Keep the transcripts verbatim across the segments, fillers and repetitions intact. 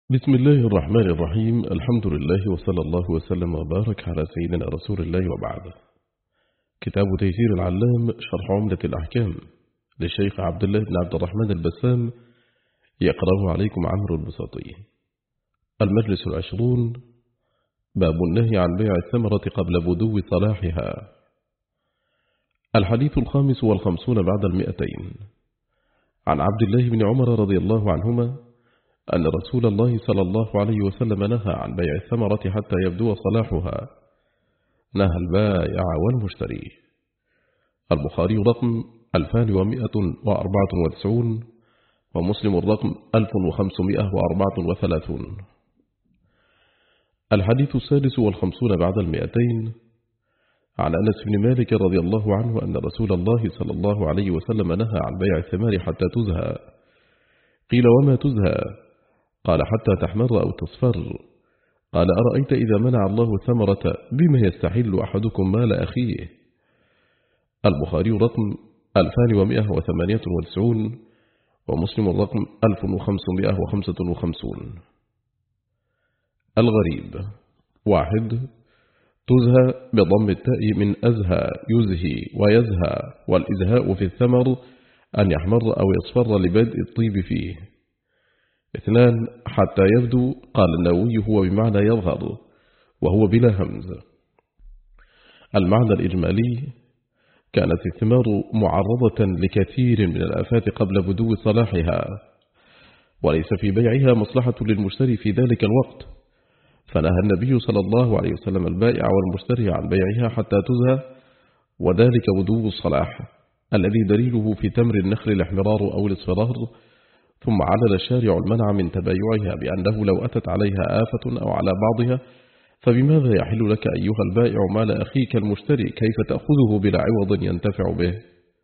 بسم الله الرحمن الرحيم. الحمد لله وصلى الله وسلم وبارك على سيدنا رسول الله وبعد. كتاب تيسير العلام شرح عمدة الأحكام للشيخ عبد الله بن عبد الرحمن البسام، يقرأه عليكم عمرو البساطي. المجلس العشرون، باب النهي عن بيع الثمرة قبل بدو صلاحها. الحديث الخامس والخمسون بعد المئتين. عن عبد الله بن عمر رضي الله عنهما أن رسول الله صلى الله عليه وسلم نهى عن بيع الثمرة حتى يبدو صلاحها، نهى البائع والمشتري. البخاري رقم ألفان ومئة وأربعة وتسعون ومسلم الرقم ألف وخمسمئة وأربعة وثلاثون. الحديث السادس والخمسون بعد المئتين. عن أنس بن مالك رضي الله عنه أن رسول الله صلى الله عليه وسلم نهى عن بيع الثمار حتى تزهى. قيل وما تزهى؟ قال حتى تحمر أو تصفر. قال أرأيت إذا منع الله الثمرة بما يستحل أحدكم مال أخيه. البخاري رقم ألفان ومئة وثمانية وتسعون ومسلم الرقم ألف وخمسمئة وخمسة وخمسون. الغريب: واحد، تزهى بضم التاء من أزهى يزهي ويزهى، والإزهاء في الثمر أن يحمر أو يصفر لبدء الطيب فيه. اثنان، حتى يبدو. قال النووي هو بمعنى يظهر وهو بلا همز. المعنى الإجمالي: كانت الثمار معرضة لكثير من الآفات قبل بدو صلاحها، وليس في بيعها مصلحة للمشتري في ذلك الوقت، فنهى النبي صلى الله عليه وسلم البائع والمشتري عن بيعها حتى تزهى، وذلك بدو الصلاح الذي دليله في تمر النخل الاحمرار أو الاصفرار. ثم علل الشارع المنع من تبايعها بأنه لو أتت عليها آفة أو على بعضها فبماذا يحل لك أيها البائع مال أخيك المشتري كيف تأخذه بلا عوض ينتفع به؟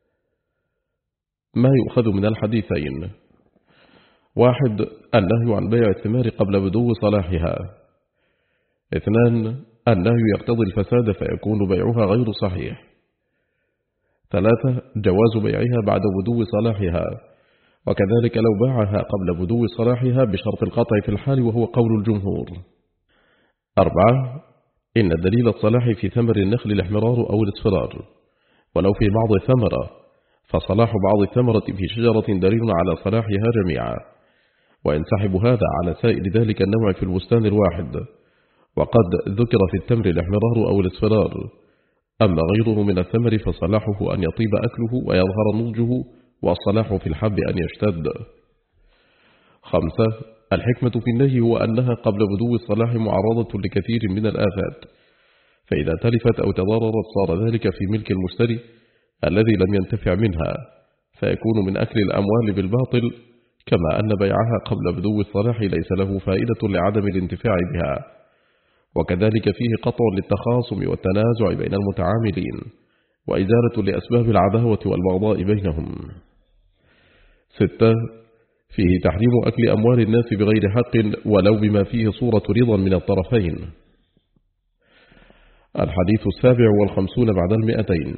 ما يؤخذ من الحديثين: واحد، النهي عن بيع الثمار قبل بدو صلاحها. اثنان، النهي يقتضي الفساد فيكون بيعها غير صحيح. ثلاثة، جواز بيعها بعد بدو صلاحها، وكذلك لو باعها قبل بدو صلاحها بشرط القطع في الحال وهو قول الجمهور. أربعة، إن دليل الصلاح في ثمر النخل الاحمرار أو الاصفرار، ولو في بعض الثمرة، فصلاح بعض الثمرة في شجرة دليل على صلاحها جميعا، وينسحب هذا على سائر ذلك النوع في البستان الواحد، وقد ذكر في التمر الاحمرار أو الاصفرار. أما غيره من الثمر فصلاحه أن يطيب أكله ويظهر نضجه، والصلاح في الحب أن يشتد. خمسة، الحكمة في النهي هو أنها قبل بدو الصلاح معرضة لكثير من الآفات، فإذا تلفت أو تضررت صار ذلك في ملك المشتري الذي لم ينتفع منها، فيكون من أكل الأموال بالباطل، كما أن بيعها قبل بدو الصلاح ليس له فائدة لعدم الانتفاع بها، وكذلك فيه قطع للتخاصم والتنازع بين المتعاملين، وإزالة لأسباب العداوة والبغضاء بينهم. ستة، فيه تحريم أكل أموال الناس بغير حق ولو بما فيه صورة رضا من الطرفين. الحديث السابع والخمسون بعد المئتين.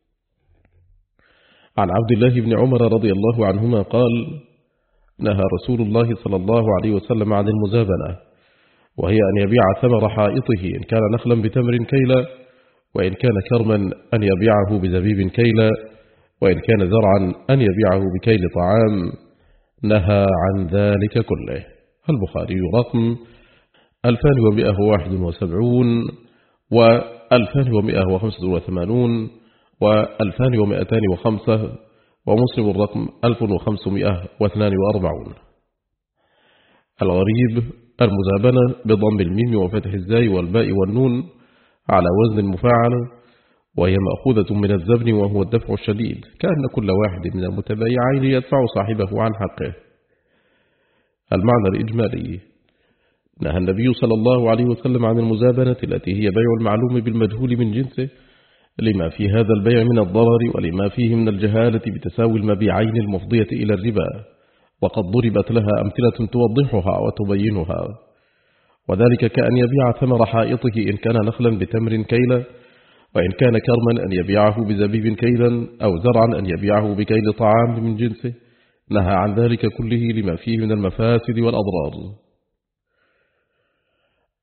عن عبد الله بن عمر رضي الله عنهما قال: نهى رسول الله صلى الله عليه وسلم عن المزابنة، وهي أن يبيع ثمر حائطه إن كان نخلا بتمر كيلا، وإن كان كرما أن يبيعه بزبيب كيلا، وإن كان زرعا أن يبيعه بكيل طعام. نهى عن ذلك كله. البخاري رقم ألفان ومئة وواحد وسبعون وألفان ومئة وخمسة وثمانون وألفان ومئتان وخمسة ومسلم الرقم ألف وخمسمئة واثنان وأربعون. الغريب: المزابنة بضم الميم وفتح الزاي والباء والنون على وزن المفاعل، وهي مأخوذة من الزبن وهو الدفع الشديد، كأن كل واحد من المتبايعين يدفع صاحبه عن حقه. المعنى الإجمالي: نهى النبي صلى الله عليه وسلم عن المزابنة التي هي بيع المعلوم بالمجهول من جنسه، لما في هذا البيع من الضرر ولما فيه من الجهالة بتساوي المبيعين المفضية إلى الربا، وقد ضربت لها أمثلة توضحها وتبينها، وذلك كأن يبيع ثمر حائطه إن كان نخلا بتمر كيلا، وإن كان كرما أن يبيعه بزبيب كيلا، أو زرعا أن يبيعه بكيل طعام من جنسه. نهى عن ذلك كله لما فيه من المفاسد والأضرار.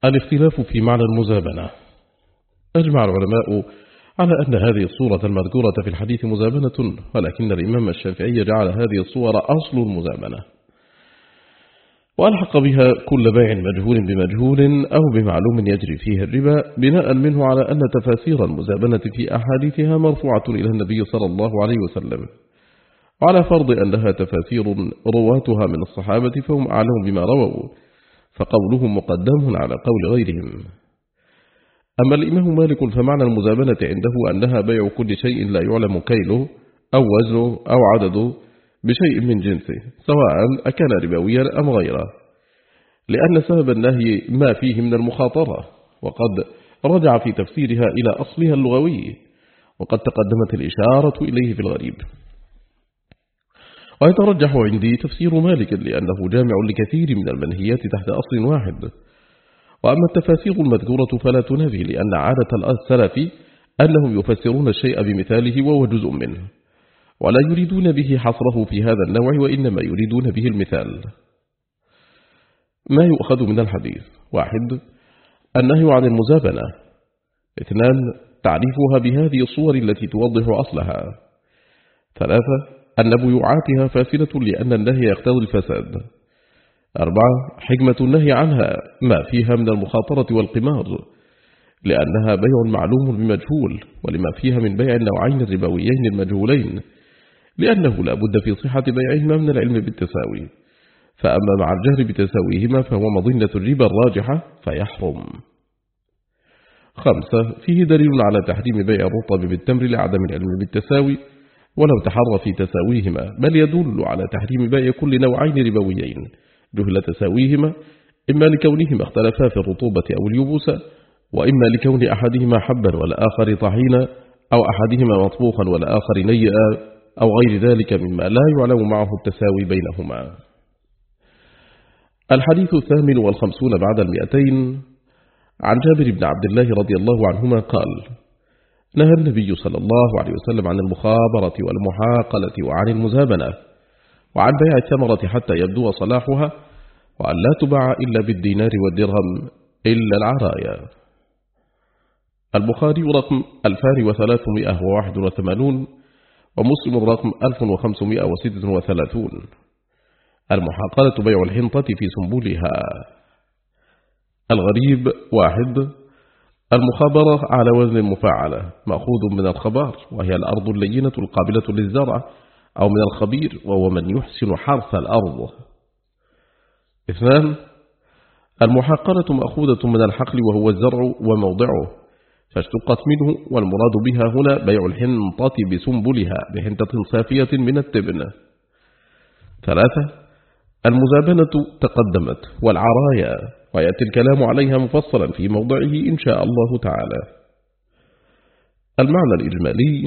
الاختلاف في معنى المزابنة. أجمع العلماء على أن هذه الصورة المذكورة في الحديث مزابنة، ولكن الإمام الشافعي جعل هذه الصور أصل المزابنة، وألحق بها كل بيع مجهول بمجهول أو بمعلوم يجري فيه الربا، بناء منه على أن تفاسير المزابنة في أحاديثها مرفوعة إلى النبي صلى الله عليه وسلم، وعلى فرض أنها تفاسير رواتها من الصحابة فهم أعلم بما رووا، فقولهم مقدم على قول غيرهم. أما الإمام مالك فمعنى المزابنة عنده أنها بيع كل شيء لا يعلم كيله أو وزنه أو عدده بشيء من جنسه، سواء أكان ربويا أم غيره، لأن سبب النهي ما فيه من المخاطرة، وقد رجع في تفسيرها إلى أصلها اللغوي، وقد تقدمت الإشارة إليه في الغريب. ويترجح عندي تفسير مالك لأنه جامع لكثير من المنهيات تحت أصل واحد. وأما التفاسير المذكورة فلا تنافي، لأن عادة السلف أنهم يفسرون الشيء بمثاله وهو جزء منه، ولا يريدون به حصره في هذا النوع، وإنما يريدون به المثال. ما يؤخذ من الحديث: واحد، النهي عن المزابنة. اثنان، تعريفها بهذه الصور التي توضح أصلها. ثلاثة، أن بيوعاتها فاسدة لأن النهي يقتضي الفساد. أربعة، حكمة النهي عنها ما فيها من المخاطرة والقمار، لأنها بيع معلوم بمجهول، ولما فيها من بيع النوعين الربويين المجهولين، لأنه لا بد في صحة بيعهما من العلم بالتساوي، فأما مع الجهل بتساويهما فهو مظنة الربا الراجحة فيحرم. خمسة، فيه دليل على تحريم بيع الرطب بالتمر لعدم العلم بالتساوي ولو تحرى في تساويهما، بل يدل على تحريم بيع كل نوعين ربويين جهل تساويهما، إما لكونهما اختلفا في الرطوبة أو اليبوسة، وإما لكون أحدهما حبا والآخر طحينا، أو أحدهما مطبوخا والآخر نيئا، أو غير ذلك مما لا يعلم معه التساوي بينهما. الحديث الثامن والخمسون بعد المئتين، عن جابر بن عبد الله رضي الله عنهما قال: نهى النبي صلى الله عليه وسلم عن المخابرة والمحاقلة وعن المزابنة، وعن بيع الثمرة حتى يبدو صلاحها، وأن لا تباع إلا بالدينار والدرهم إلا العرايا. البخاري رقم ألفان وثلاثمائة وواحد وثمانون، ومسلم رقم ألف وخمسمائة وستة وثلاثون. المحاقلة بيع الحنطة في سنبلها. الغريب: واحد، المخابرة على وزن المفاعلة، مأخوذ من الخبار، وهي الأرض اللينة القابلة للزرع، أو من الخبير، وهو من يحسن حرث الأرض. اثنان، المحاقلة مأخوذة من الحقل، وهو الزرع وموضعه، فاشتقت منه، والمراد بها هنا بيع الحنطة بسنبلها بحنطة صافية من التبن. ثلاثة، المزابنة تقدمت، والعرايا، ويأتي الكلام عليها مفصلا في موضعه إن شاء الله تعالى. المعنى الإجمالي: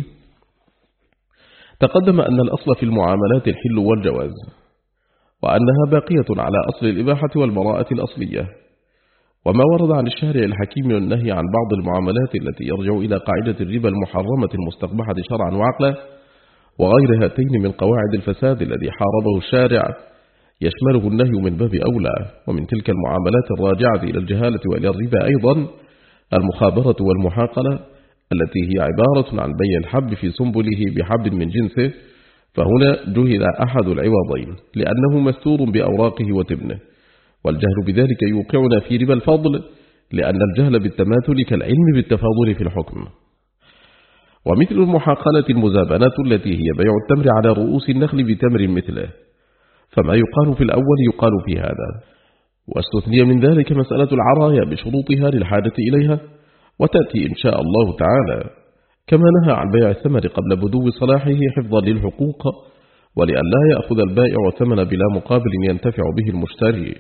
تقدم أن الأصل في المعاملات الحل والجواز، وأنها باقية على أصل الإباحة والبراءة الأصلية، وما ورد عن الشارع الحكيم والنهي عن بعض المعاملات التي يرجع إلى قاعدة الربا المحرمة المستقبحة شرعا وعقلا، وغير هاتين من قواعد الفساد الذي حاربه الشارع، يشمله النهي من باب أولى. ومن تلك المعاملات الراجعة إلى الجهالة وإلى الربا أيضا المخابرة والمحاقلة، التي هي عبارة عن بيع الحب في سنبله بحب من جنسه، فهنا جهل أحد العوضين لأنه مستور بأوراقه وتبنه، والجهل بذلك يوقعنا في ربا الفضل، لأن الجهل بالتماثل كالعلم بالتفاضل في الحكم. ومثل المحاقلة المزابنة التي هي بيع التمر على رؤوس النخل بتمر مثله، فما يقال في الأول يقال في هذا. واستثني من ذلك مسألة العرايا بشروطها للحاجة إليها، وتأتي إن شاء الله تعالى، كما نهى عن بيع الثمر قبل بدو صلاحه حفظا للحقوق، ولأن لا يأخذ البائع الثمن بلا مقابل ينتفع به المشتري.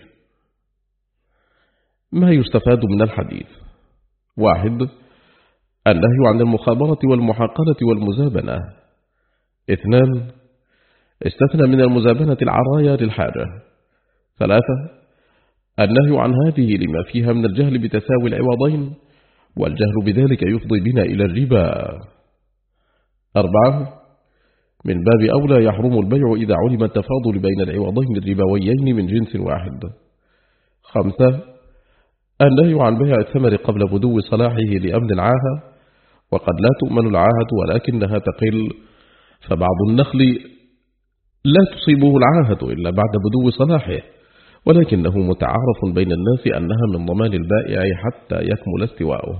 ما يستفاد من الحديث: واحد، النهي عن المخابرة والمحاقلة والمزابنة. اثنان، استثنى من المزابنة العرايا للحاجة. ثلاثة، النهي عن هذه لما فيها من الجهل بتساوي العوضين، والجهل بذلك يفضي بنا إلى الربا. أربعة، من باب أولى يحرم البيع إذا علم التفاضل بين العوضين الربويين من جنس واحد. خمسة، النهي عن بيع الثمر قبل بدو صلاحه لأمن العاهة، وقد لا تؤمن العاهة ولكنها تقل، فبعض النخل لا تصيبه العاهة إلا بعد بدو صلاحه، ولكنه متعارف بين الناس أنها من ضمان البائع حتى يكمل استواؤه.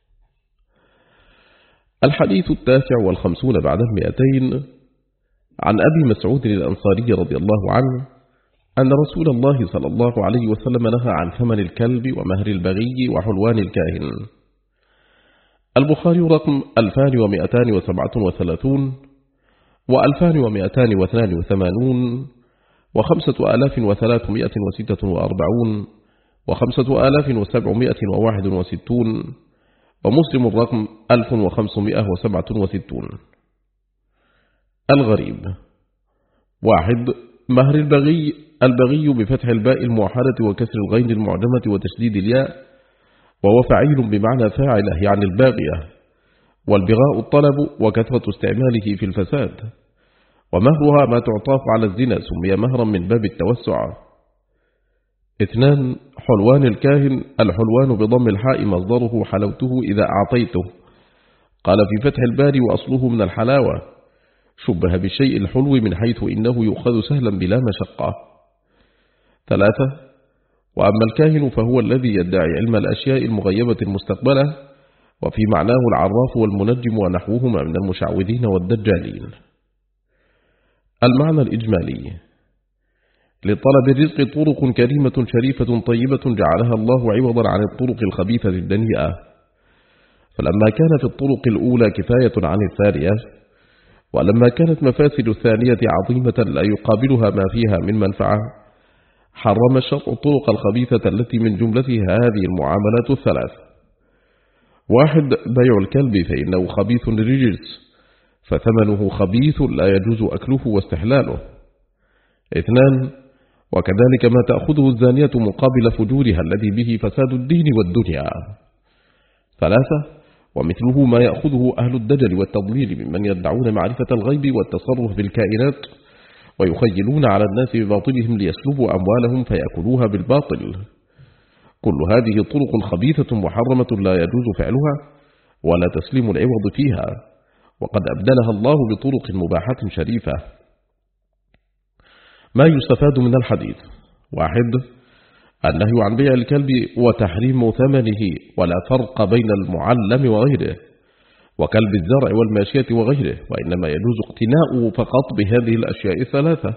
الحديث التاسع والخمسون بعد المئتين، عن أبي مسعود الأنصاري رضي الله عنه أن رسول الله صلى الله عليه وسلم نهى عن ثمن الكلب ومهر البغي وحلوان الكاهن. البخاري رقم ألفان ومئتان وسبعة وثلاثون وألفان ومئتان واثنان وثمانون وخمسة آلاف وثلاثمائة وستة وأربعون وخمسة آلاف وسبعمائة وواحد وستون، ومسلم الرقم ألف وخمسمائة وسبعة وستون. الغريب: واحد. مهر البغي: البغي بفتح الباء الموحدة وكسر الغين المعجمة وتشديد الياء، وهو فعيل بمعنى فاعله يعني الباغية، والبغاء الطلب وكثرة استعماله في الفساد، ومهرها ما تعطاف على الزنا سمي مهرا من باب التوسع. اثنان. حلوان الكاهن: الحلوان بضم الحاء مصدره حلوته إذا أعطيته، قال في فتح الباري وأصله من الحلاوة، شبه بالشيء الحلو من حيث إنه يؤخذ سهلا بلا مشقة. ثلاثة. وأما الكاهن فهو الذي يدعي علم الأشياء المغيبة المستقبلة، وفي معناه العراف والمنجم ونحوهما من المشعوذين والدجالين. المعنى الإجمالي: لطلب الرزق طرق كريمة شريفة طيبة جعلها الله عوضا عن الطرق الخبيثة الدنيئة، فلما كان في الطرق الأولى كفاية عن الثانية، ولما كانت مفاسد الثانية عظيمة لا يقابلها ما فيها من منفعة، حرم الشرع الطرق الخبيثة التي من جملتها هذه المعاملات الثلاث. واحد. بيع الكلب فإنه خبيث رجس، فثمنه خبيث لا يجوز أكله واستحلاله. اثنان. وكذلك ما تأخذه الزانية مقابل فجورها الذي به فساد الدين والدنيا. ثلاثة. ومثله ما يأخذه أهل الدجل والتضليل ممن يدعون معرفة الغيب والتصرف بالكائنات، ويخيلون على الناس بباطلهم ليسلبوا أموالهم فيأكلوها بالباطل. كل هذه طرق خبيثة محرمة لا يجوز فعلها ولا تسليم العوض فيها، وقد أبدلها الله بطرق مباحة شريفة. ما يستفاد من الحديث: واحد. النهي عن بيع الكلب وتحريم ثمنه، ولا فرق بين المعلم وغيره، وكلب الزرع والماشية وغيره، وإنما يجوز اقتناؤه فقط بهذه الأشياء الثلاثة.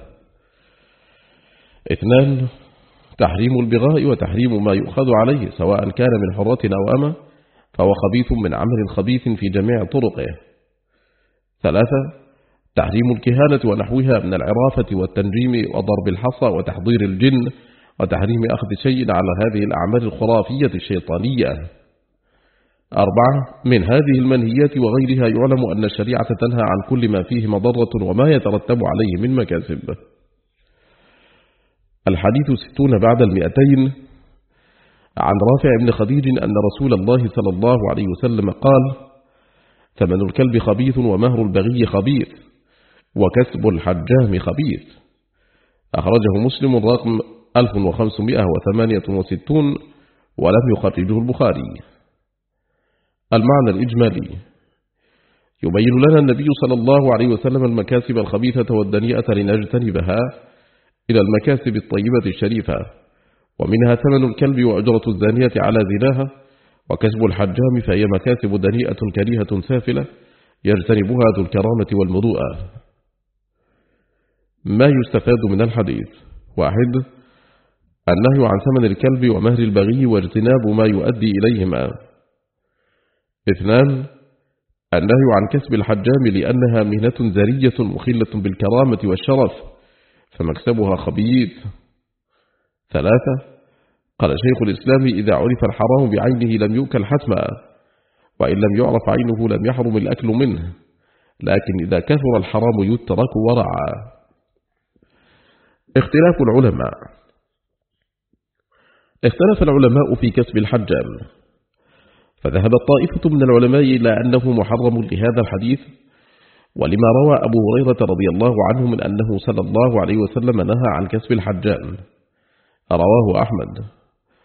اثنان. تحريم البغاء وتحريم ما يؤخذ عليه سواء كان من حرة أو أمة، فهو خبيث من عمل خبيث في جميع طرقه. ثلاثة. تحريم الكهانة ونحوها من العرافة والتنجيم وضرب الحصى وتحضير الجن، وتحريم أخذ شيء على هذه الأعمال الخرافية الشيطانية. أربعة. من هذه المنهيات وغيرها يعلم أن الشريعة تنهى عن كل ما فيه مضرة وما يترتب عليه من مكاسب. الحديث ستون بعد المئتين، عن رافع بن خديج أن رسول الله صلى الله عليه وسلم قال: ثمن الكلب خبيث ومهر البغي خبيث وكسب الحجام خبيث. أخرجه مسلم رقم ألف وخمسمائة وثمانية وستون ولم يخرجه البخاري. المعنى الإجمالي: يبين لنا النبي صلى الله عليه وسلم المكاسب الخبيثة والدنيئة لنجتنبها إلى المكاسب الطيبة الشريفة، ومنها ثمن الكلب وأجرة الزانية على زناها، وكسب الحجام فهي مكاسب دنيئة كريهة سافلة يجتنبها ذو الكرامة والمروءة. ما يستفاد من الحديث: واحد. النهي عن ثمن الكلب ومهر البغي واجتناب ما يؤدي إليهما. اثنان. النهي عن كسب الحجام لأنها مهنة زرية مخلة بالكرامة والشرف، فمكسبها خبيث. ثلاثة. قال شيخ الإسلام: إذا عرف الحرام بعينه لم يؤكل حتما، وإن لم يعرف عينه لم يحرم الأكل منه، لكن إذا كثر الحرام يترك ورعا. اختلاف العلماء: اختلف العلماء في كسب الحجام، فذهب الطائفة من العلماء إلى أنه محرم لهذا الحديث، ولما روى أبو هريرة رضي الله عنه من أنه صلى الله عليه وسلم نهى عن كسب الحجام، رواه أحمد.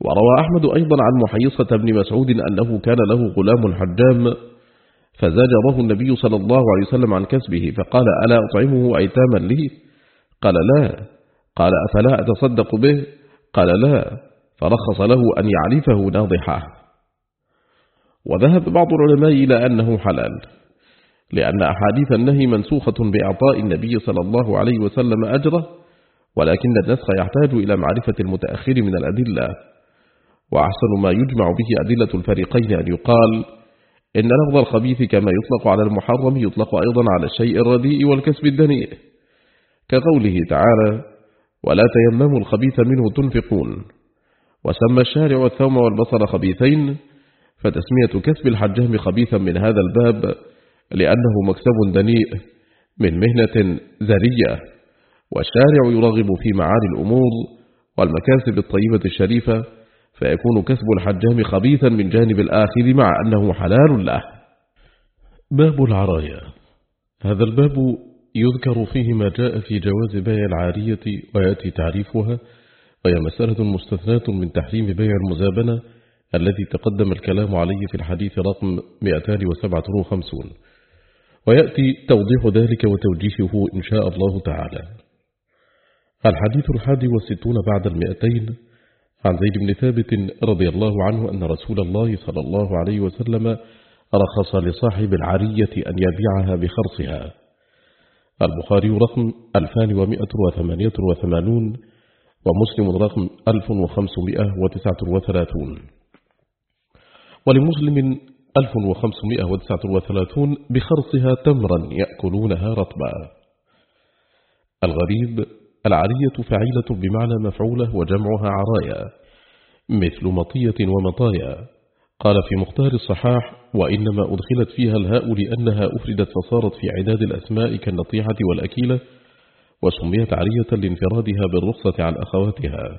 وروى أحمد أيضا عن محيصة بن مسعود أنه كان له غلام حجام فزجره النبي صلى الله عليه وسلم عن كسبه فقال ألا أطعمه أيتاما لي؟ قال لا. قال أفلا أتصدق به؟ قال لا، فرخص له أن يعرفه ناضحه. وذهب بعض العلماء إلى أنه حلال، لأن أحاديث النهي منسوخة بإعطاء النبي صلى الله عليه وسلم أجره، ولكن النسخ يحتاج إلى معرفة المتأخر من الأدلة. وأحسن ما يجمع به أدلة الفريقين أن يقال إن لفظ الخبيث كما يطلق على المحرم يطلق أيضا على الشيء الرديء والكسب الدنيء، كقوله تعالى ولا تيمموا الخبيث منه تنفقون. وسمى الشارع الثوم والبصر خبيثين، فتسمية كسب الحجام خبيثا من هذا الباب لأنه مكسب دنيء من مهنة ذرية، والشارع يرغب في معالي الأمور والمكاسب الطيبة الشريفة، فيكون كسب الحجام خبيثا من جانب الآخر مع أنه حلال له. باب العرايا. هذا الباب يذكر فيه ما جاء في جواز بيع العارية ويأتي تعريفها، وهي مسألة مستثناة من تحريم بيع المزابنة الذي تقدم الكلام عليه في الحديث رقم مئتان وسبعة وخمسين، ويأتي توضيح ذلك وتوجيهه إن شاء الله تعالى. الحديث الحادي والستون بعد المئتين عن زيد بن ثابت رضي الله عنه أن رسول الله صلى الله عليه وسلم رخص لصاحب العارية أن يبيعها بخرصها. البخاري رقم ألفان ومئة وثمانية وثمانون ومسلم رقم ألف وخمسمائة وتسعة وثلاثون، ولمسلم ألف وخمسمائة وتسعة وثلاثون بخرصها تمرا يأكلونها رطبا. الغريب العارية فعيلة بمعنى مفعولة وجمعها عرايا مثل مطية ومطايا. قال في مختار الصحاح وإنما أدخلت فيها الهاء لأنها أفردت فصارت في عداد الأسماء كالنطيحة والأكيلة، وسميت عارية لانفرادها بالرخصة عن أخواتها.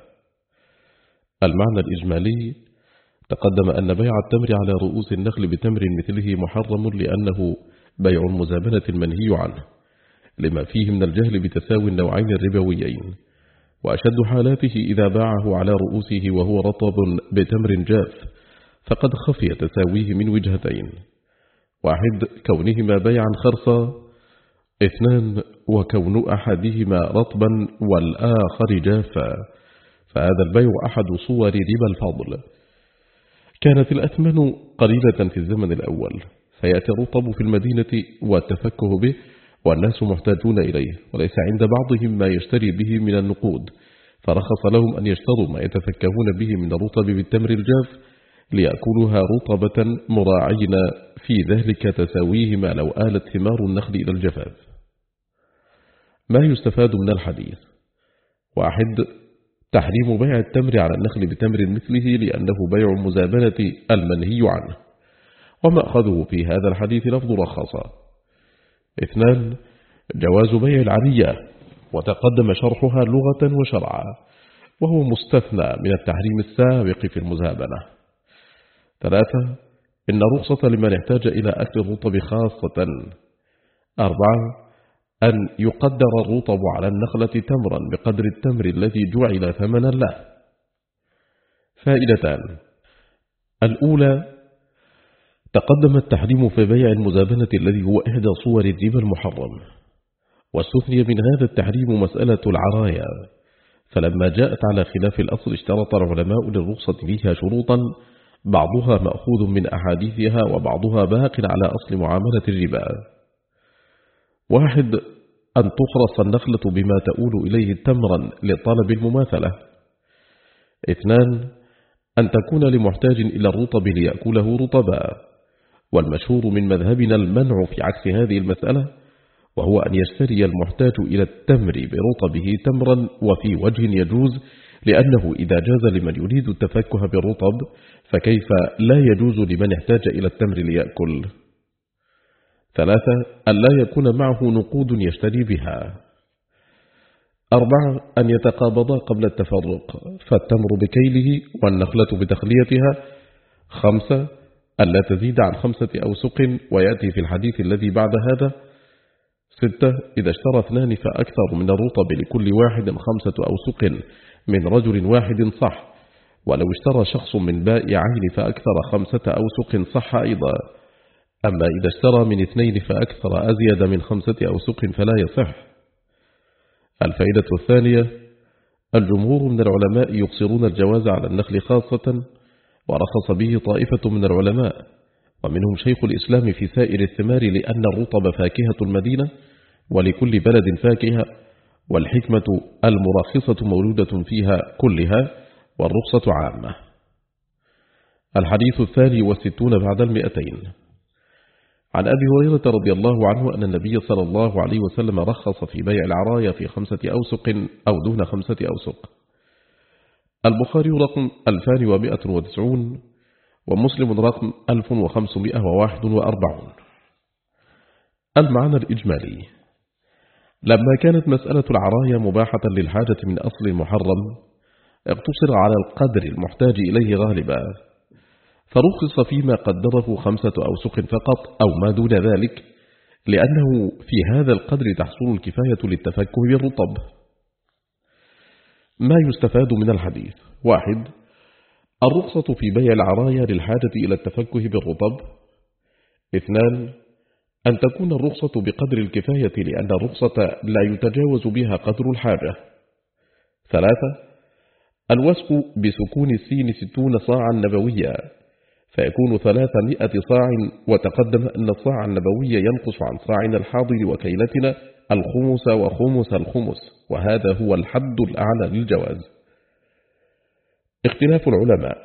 المعنى الإجمالي تقدم أن بيع التمر على رؤوس النخل بتمر مثله محرم لأنه بيع المزابنة المنهي عنه لما فيه من الجهل بتساوي النوعين الربويين، وأشد حالاته إذا باعه على رؤوسه وهو رطب بتمر جاف فقد خفي تساويه من وجهتين: واحد كونهما بيعا خرصا، اثنان وكون أحدهما رطبا والآخر جافا، فهذا البيع أحد صور ربا الفضل. كانت الأثمن قليلة في الزمن الأول، فيأتي الرطب في المدينة والتفكه به والناس محتاجون إليه، وليس عند بعضهم ما يشتري به من النقود، فرخص لهم أن يشتروا ما يتفكهون به من الرطب بالتمر الجاف ليأكلوها رطبة مراعين في ذلك تساويهما لو آلت ثمار النخل إلى الجفاف. ما يستفاد من الحديث: واحد تحريم بيع التمر على النخل بتمر مثله لأنه بيع المزابنة المنهي عنه، وما أخذه في هذا الحديث لفظ رخصة. اثنان جواز بيع العارية، وتقدم شرحها لغة وشرعا، وهو مستثنى من التحريم السابق في المزابنة. ثلاثة إن رخصة لمن احتاج إلى أكل الرطب خاصة. أربعة أن يقدر الرطب على النخلة تمرا بقدر التمر الذي جعل ثمنا له. فائدتان: الأولى تقدم التحريم في بيع المزابنة الذي هو إحدى صور الربا المحرم، واستثني من هذا التحريم مسألة العرايا، فلما جاءت على خلاف الأصل اشترط العلماء للرخصة فيها شروطا بعضها مأخوذ من أحاديثها وبعضها باق على أصل معاملة الربا. واحد أن تخرص النخلة بما تؤول إليه تمرا لطلب المماثلة. اثنان أن تكون لمحتاج إلى الرطب ليأكله رطبا، والمشهور من مذهبنا المنع في عكس هذه المسألة، وهو أن يشتري المحتاج إلى التمر برطبه تمرا، وفي وجه يجوز، لأنه إذا جاز لمن يريد التفكه بالرطب فكيف لا يجوز لمن احتاج إلى التمر ليأكل. ثلاثة أن لا يكون معه نقود يشتري بها. أربعة أن يتقابضا قبل التفرق، فالتمر بكيله والنخلة بتخليتها. خمسة أن لا تزيد عن خمسة أوسق، ويأتي في الحديث الذي بعد هذا. ستة إذا اشترى اثنان فأكثر من الرطب لكل واحد خمسة أوسق من رجل واحد صح، ولو اشترى شخص من بائعين فأكثر خمسة أوسق صح أيضا، أما إذا اشترى من اثنين فأكثر أزيد من خمسة أوسق فلا يصح. الفائدة الثانية: الجمهور من العلماء يقصرون الجواز على النخل خاصة، ورخص به طائفة من العلماء، ومنهم شيخ الإسلام في سائر الثمار، لأن الرطب فاكهة المدينة ولكل بلد فاكهة، والحكمة المرخصة مولودة فيها كلها، والرخصة عامة. الحديث الثاني والستون بعد المئتين. عن أبي هريرة رضي الله عنه أن النبي صلى الله عليه وسلم رخص في بيع العرايا في خمسة أوسق أو دون خمسة أوسق. البخاري رقم ألفان ومئة وتسعون، ومسلم رقم ألف وخمسمائة وواحد وأربعون. المعنى الإجمالي: لما كانت مسألة العرايا مباحة للحاجة من أصل محرم، اقتصر على القدر المحتاج إليه غالبا، فرخص فيما قدره خمسة أوسق فقط أو ما دون ذلك، لأنه في هذا القدر تحصل الكفاية للتفكه بالرطب. ما يستفاد من الحديث: واحد، الرخصة في بيع العرايا للحاجة إلى التفكه بالرطب. اثنان، أن تكون الرخصة بقدر الكفاية، لأن الرخصة لا يتجاوز بها قدر الحاجة. ثلاثة، الوسق بسكون السين ستون صاعا نبويا، فيكون ثلاثمائة صاع، وتقدم أن الصاع النبوي ينقص عن صاعنا الحاضر وكيلتنا الخمس وخمس الخمس، وهذا هو الحد الأعلى للجواز. اختلاف العلماء: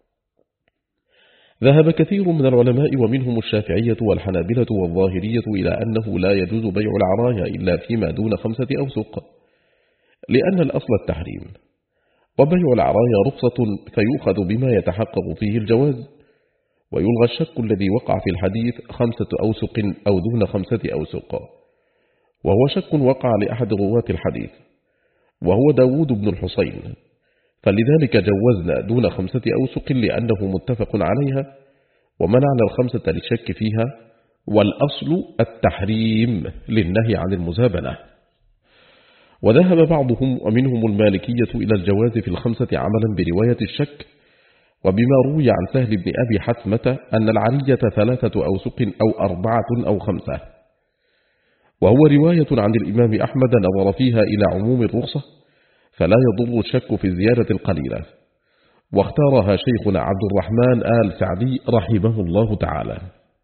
ذهب كثير من العلماء ومنهم الشافعية والحنابلة والظاهرية إلى أنه لا يجوز بيع العرايا إلا فيما دون خمسة أوسق، لأن الأصل التحريم، وبيع العرايا رخصة فيؤخذ بما يتحقق فيه الجواز، ويلغى الشك الذي وقع في الحديث خمسة أوسق أو دون خمسة أوسق، وهو شك وقع لأحد رواة الحديث وهو داود بن الحصين، فلذلك جوزنا دون خمسة أوسق لأنه متفق عليها، ومنعنا الخمسة للشك فيها، والأصل التحريم للنهي عن المزابنة. وذهب بعضهم ومنهم المالكية إلى الجواز في الخمسة عملا برواية الشك، وبما روي عن سهل بن أبي حثمة أن العرية ثلاثة أوسق أو أربعة أو خمسة، وهو رواية عن الإمام أحمد نظر فيها إلى عموم الرخصة، فلا يضر الشك في الزيادة القليلة، واختارها شيخنا عبد الرحمن آل سعدي رحمه الله تعالى.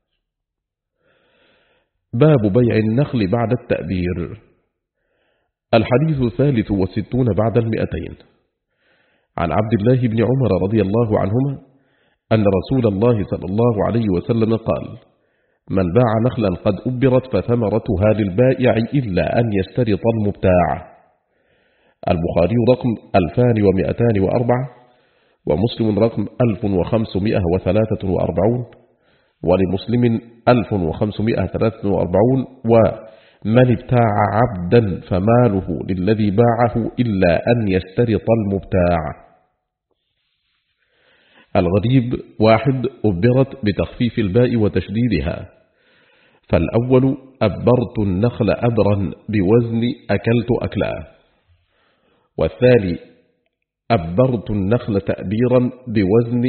باب بيع النخل بعد التأبير. الحديث الثالث والستون بعد المئتين. عن عبد الله بن عمر رضي الله عنهما أن رسول الله صلى الله عليه وسلم قال: من باع نخلا قد أبرت فثمرتها للبائع إلا أن يشترط المبتاع. البخاري رقم ألفان ومئتان وأربعة، ومسلم رقم ألف وخمسمائة وثلاثة وأربعون، ولمسلم ألف وخمسمائة وثلاثة وأربعون. ومن ابتاع عبدا فماله للذي باعه إلا أن يشترط المبتاع. الغريب: واحد، أبرت بتخفيف الباء وتشديدها، فالأول أبرت النخل أبرا بوزن أكلت أكلا، والثاني أبرت النخل تأبيرا بوزن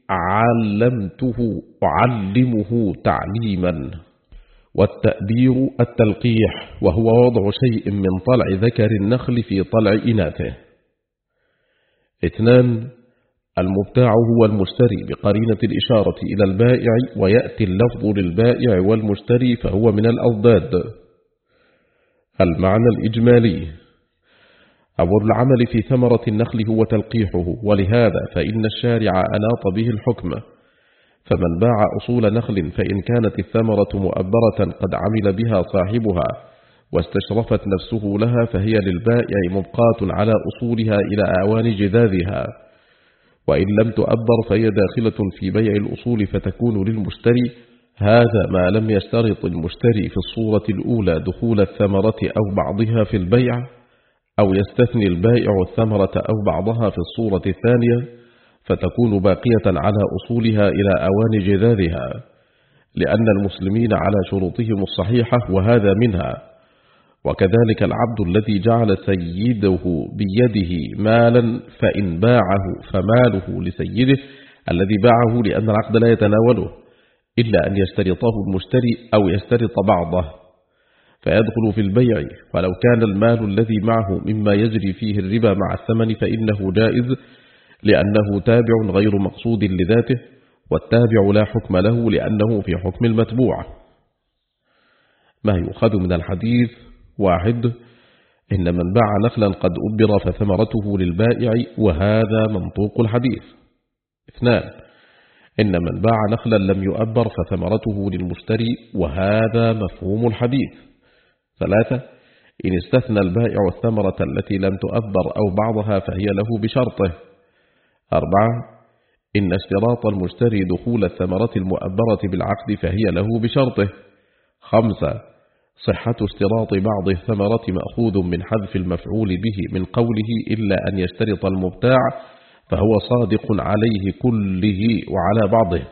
علمته أعلمه تعليما. والتأبير التلقيح، وهو وضع شيء من طلع ذكر النخل في طلع إناثه. اثنان، المبتاع هو المشتري بقرينة الإشارة إلى البائع، ويأتي اللفظ للبائع والمشتري فهو من الأضداد. المعنى الإجمالي: أول العمل في ثمرة النخل هو تلقيحه، ولهذا فإن الشارع أناط به الحكم، فمن باع أصول نخل فإن كانت الثمرة مؤبرة قد عمل بها صاحبها واستشرفت نفسه لها فهي للبائع مبقاة على أصولها إلى أعوان جذاذها، وإن لم تؤبر فهي داخلة في بيع الأصول فتكون للمشتري، هذا ما لم يشترط المشتري في الصورة الأولى دخول الثمرة أو بعضها في البيع، أو يستثني البائع الثمرة أو بعضها في الصورة الثانية فتكون باقية على أصولها إلى أوان جذاذها، لأن المسلمين على شروطهم الصحيحة وهذا منها، وكذلك العبد الذي جعل سيده بيده مالا فإن باعه فماله لسيده الذي باعه، لأن العقد لا يتناوله إلا أن يشترطه المشتري أو يشترط بعضه فيدخل في البيع. ولو كان المال الذي معه مما يجري فيه الربا مع الثمن فإنه جائز، لأنه تابع غير مقصود لذاته، والتابع لا حكم له لأنه في حكم المتبوع. ما يؤخذ من الحديث: واحد، إن من باع نخلا قد أبر فثمرته للبائع، وهذا منطوق الحديث. اثنان، إن من باع نخلا لم يؤبر فثمرته للمشتري، وهذا مفهوم الحديث. ثلاثة، إن استثنى البائع الثمرة التي لم تؤبر أو بعضها فهي له بشرطه. أربعة، إن اشتراط المشتري دخول الثمرة المؤبرة بالعقد فهي له بشرطه. خمسة، صحة اشتراط بعض الثمرة مأخوذ من حذف المفعول به من قوله إلا أن يشترط المبتاع، فهو صادق عليه كله وعلى بعضه.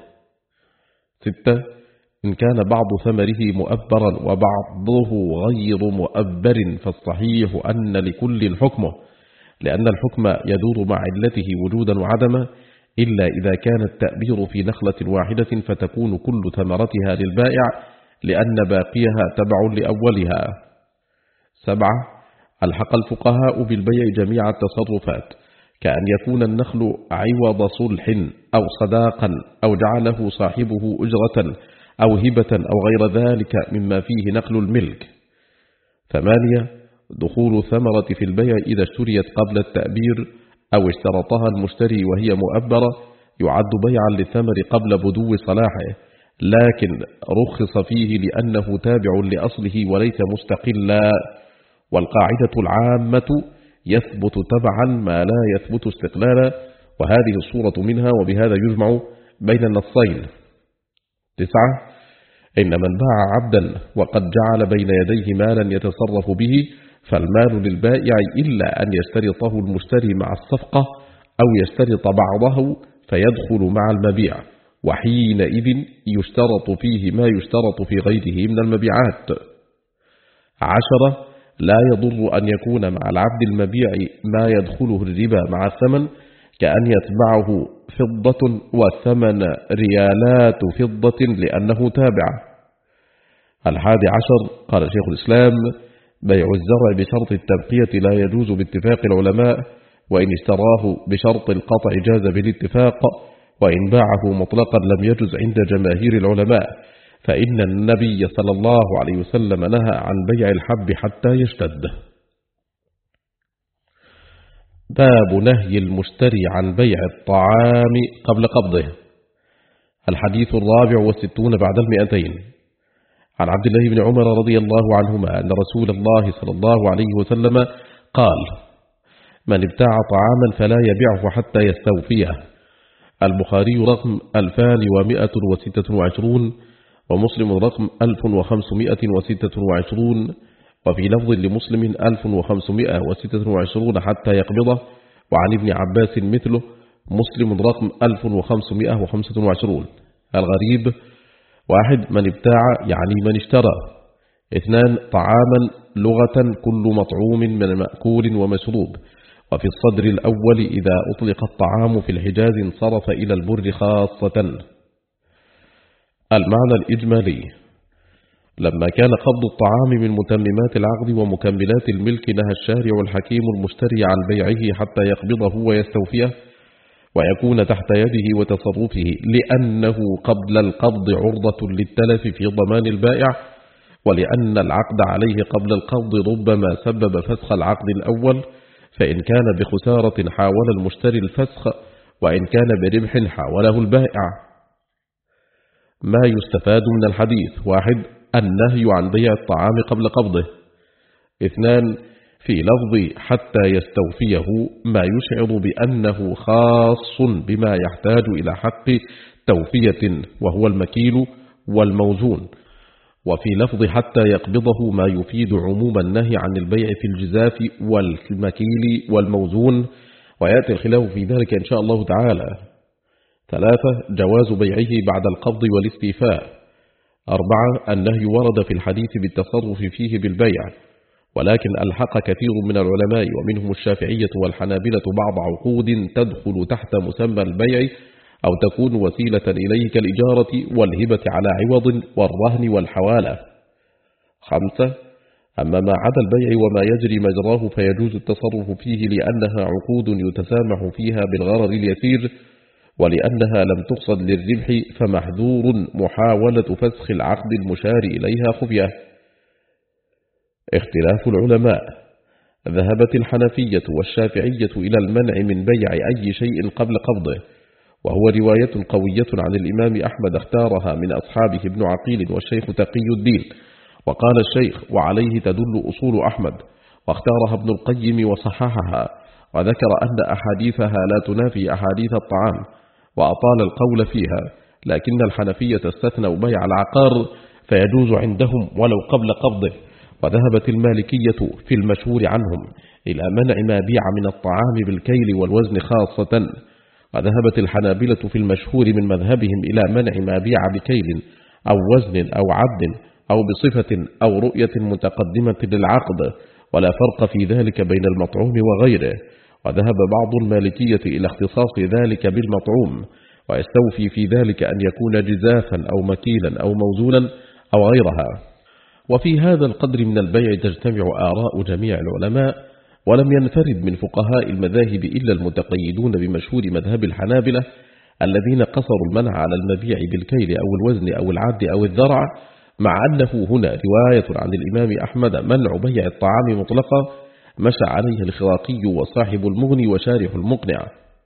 ستة، إن كان بعض ثمره مؤبرا وبعضه غير مؤبر فالصحيح أن لكل حكمه، لأن الحكم يدور مع علته وجودا وعدما، إلا إذا كان التأبير في نخلة واحدة فتكون كل ثمرتها للبائع لأن باقيها تبع لأولها. سبعة، ألحق الفقهاء بالبيع جميع التصرفات، كأن يكون النخل عوض صلح أو صداقا أو جعله صاحبه أجرة أو هبة أو غير ذلك مما فيه نقل الملك. ثمانية، دخول الثمرة في البيع إذا اشتريت قبل التأبير أو اشترطها المشتري وهي مؤبرة يعد بيعا للثمر قبل بدو صلاحه، لكن رخص فيه لأنه تابع لأصله وليس مستقلا. والقاعدة العامة يثبت تبعا ما لا يثبت استقلالا، وهذه الصورة منها، وبهذا يجمع بين النصين. تسعة، إن من باع عبدا وقد جعل بين يديه مالا يتصرف به فالمال للبائع إلا أن يشترطه المشتري مع الصفقة أو يشترط بعضه فيدخل مع المبيع، وحينئذ يشترط فيه ما يشترط في غيره من المبيعات. عشرة، لا يضر أن يكون مع العبد المبيع ما يدخله الربا مع الثمن، كأن يتبعه فضة والثمن ريالات فضة لأنه تابع. الحادي عشر، قال شيخ الإسلام: بيع الزرع بشرط التبقية لا يجوز باتفاق العلماء، وإن اشتراه بشرط القطع جاز بالاتفاق، وإن باعه مطلقا لم يجز عند جماهير العلماء، فإن النبي صلى الله عليه وسلم نهى عن بيع الحب حتى يشتد. باب نهي المشتري عن بيع الطعام قبل قبضه. الحديث الرابع والستون بعد المئتين. عن عبد الله بن عمر رضي الله عنهما أن رسول الله صلى الله عليه وسلم قال: من ابتاع طعاما فلا يبيعه حتى يستوفيه. البخاري رقم ألفان ومئة وستة وعشرون، ومسلم رقم ألف وخمسمائة وستة وعشرون، وفي لفظ لمسلم ألف وخمسمائة وستة وعشرون حتى يقبضه. وعن ابن عباس مثله، مسلم رقم ألف وخمسمائة وخمسة وعشرون. الغريب: واحد، من ابتاع يعني من اشترى. اثنان، طعاما لغة كل مطعوم من مأكول ومشروب، وفي الصدر الأول إذا أطلق الطعام في الحجاز انصرف إلى البر خاصة. المعنى الإجمالي: لما كان قبض الطعام من متممات العقد ومكملات الملك نهى الشارع الحكيم المشتري عن بيعه حتى يقبضه ويستوفيه ويكون تحت يده وتصرفه، لأنه قبل القبض عرضة للتلف في ضمان البائع، ولأن العقد عليه قبل القبض ربما سبب فسخ العقد الأول، فإن كان بخسارة حاول المشتري الفسخ، وإن كان بربح حاوله البائع. ما يستفاد من الحديث: واحد، النهي عن بيع الطعام قبل قبضه. اثنان، في لفظ حتى يستوفيه ما يشعر بأنه خاص بما يحتاج إلى حق توفية وهو المكيل والموزون، وفي لفظ حتى يقبضه ما يفيد عموم النهي عن البيع في الجزاف والمكيل والموزون، ويأتي الخلاف في ذلك إن شاء الله تعالى. ثلاثة، جواز بيعه بعد القبض والاستيفاء. أربعة، النهي ورد في الحديث بالتصرف فيه بالبيع. ولكن ألحق كثير من العلماء ومنهم الشافعية والحنابلة بعض عقود تدخل تحت مسمى البيع أو تكون وسيلة إليه كالإجارة والهبة على عوض والرهن والحوالة. خمسة: أما ما عدا البيع وما يجري مجراه فيجوز التصرف فيه لأنها عقود يتسامح فيها بالغرر اليسير، ولأنها لم تقصد للربح فمحذور محاولة فسخ العقد المشار إليها خفية. اختلاف العلماء: ذهبت الحنفية والشافعية إلى المنع من بيع أي شيء قبل قبضه، وهو رواية قوية عن الإمام أحمد اختارها من أصحابه ابن عقيل والشيخ تقي الدين. وقال الشيخ: وعليه تدل أصول أحمد، واختارها ابن القيم وصححها، وذكر أن أحاديثها لا تنافي أحاديث الطعام، وأطال القول فيها، لكن الحنفية استثنوا بيع العقار فيجوز عندهم ولو قبل قبضه. وذهبت المالكية في المشهور عنهم إلى منع ما بيع من الطعام بالكيل والوزن خاصة، وذهبت الحنابلة في المشهور من مذهبهم إلى منع ما بيع بكيل أو وزن أو عد أو بصفة أو رؤية متقدمة للعقد، ولا فرق في ذلك بين المطعوم وغيره. وذهب بعض المالكية إلى اختصاص ذلك بالمطعوم، ويستوفي في ذلك أن يكون جزافا أو مكيلا أو موزونا أو غيرها. وفي هذا القدر من البيع تجتمع آراء جميع العلماء، ولم ينفرد من فقهاء المذاهب إلا المتقيدون بمشهور مذهب الحنابلة الذين قصروا المنع على المبيع بالكيل أو الوزن أو العد أو الذرع، مع أنه هنا رواية عن الإمام أحمد منع بيع الطعام مطلقا مشى عليه الخراقي وصاحب المغني وشارح المقنع.